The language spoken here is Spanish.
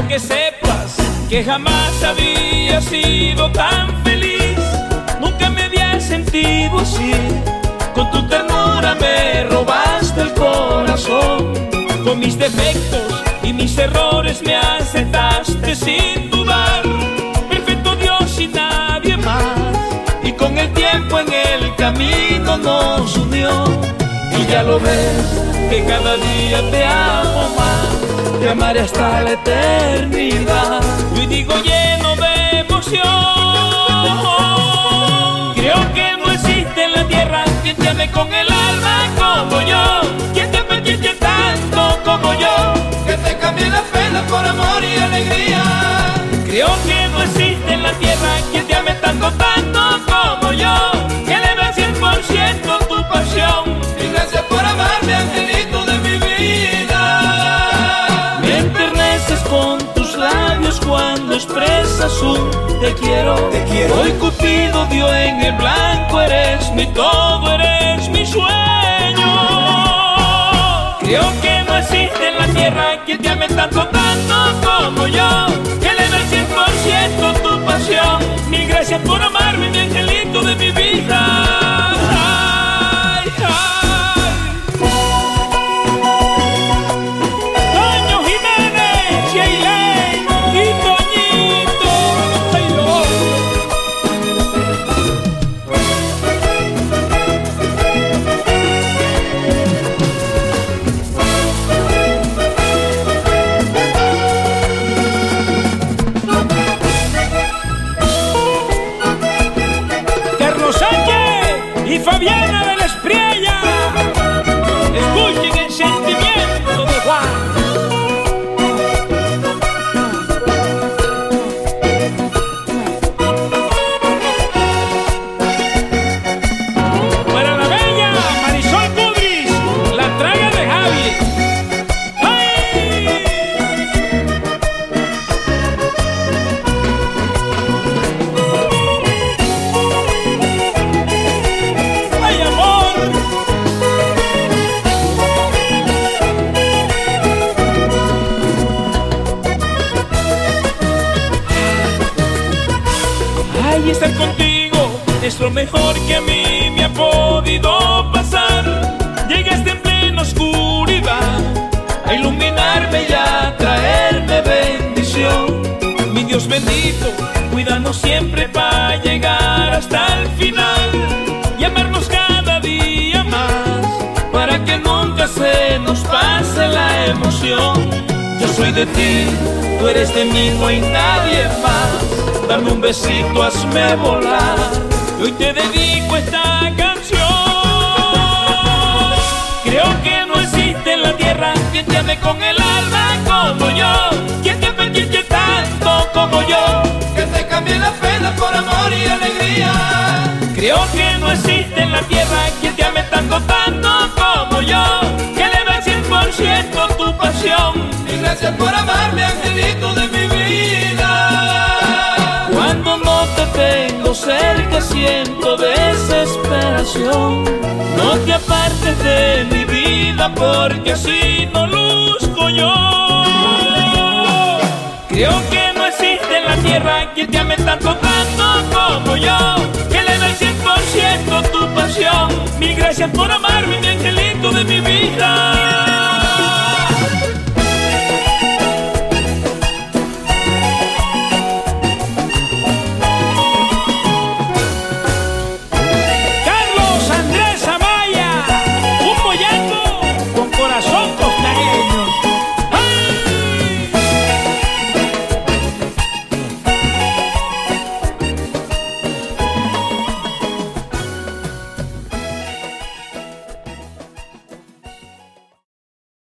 Quiero que sepas que jamás había sido tan feliz. Nunca me había sentido así. Con tu ternura me robaste el corazón. Con mis defectos y mis errores me aceptaste sin dudar. Perfecto Dios y nadie más. Y con el tiempo en el camino nos unió. Y ya lo ves que cada día te amo más. Te amaré hasta la eternidad. Y digo lleno de emoción. Creo que no existe en la tierra quien te ame con el alma como yo. Quien te apetece tanto como yo. Que te cambie la pena por amor y alegría. Creo que no existe en la tierra quien te ame tanto, tanto como yo. Que le dé 100% tu pasión. Y gracias por amarme, angelito de mi vida. Me enterneces con tus labios cuando expresas un te quiero. Te quiero. Hoy Cupido dio en el blanco, eres mi todo, eres mi sueño. Creo que no existe en la tierra quien te ame tanto, tanto como yo. Que le dé 100% tu pasión. Mil gracias por amarme, mi angelito de mi vida. Y Fabiana de la Espriella, escuchen el sentimiento de Juan. Para la bella Marisol Cudris, la traga de Javi. ¡Ay! Y estar contigo es lo mejor que a mí me ha podido pasar. Llegaste en plena oscuridad a iluminarme y a traerme bendición. Mi Dios bendito, cuídanos siempre para llegar hasta el final y amarnos cada día más, para que nunca se nos pase la emoción. Yo soy de ti, tú eres de mí, no hay nadie más. Dame un besito, hazme volar. Y hoy te dedico esta canción. Creo que no existe en la tierra quien te ame con el alma como yo. Quien te apetece tanto como yo. Que te cambie la pena por amor y alegría. Creo que no existe en la tierra quien te ame tanto, tanto como yo. Que le dé 100% tu pasión. Y gracias por amarme, angelito de mi vida. Cuando no te tengo cerca siento desesperación. No te apartes de mi vida porque así no luzco yo. Creo que no existe en la tierra quien te ame tanto, tanto como yo. Que le dé 100% tu pasión. Mil gracias por amarme, mi angelito de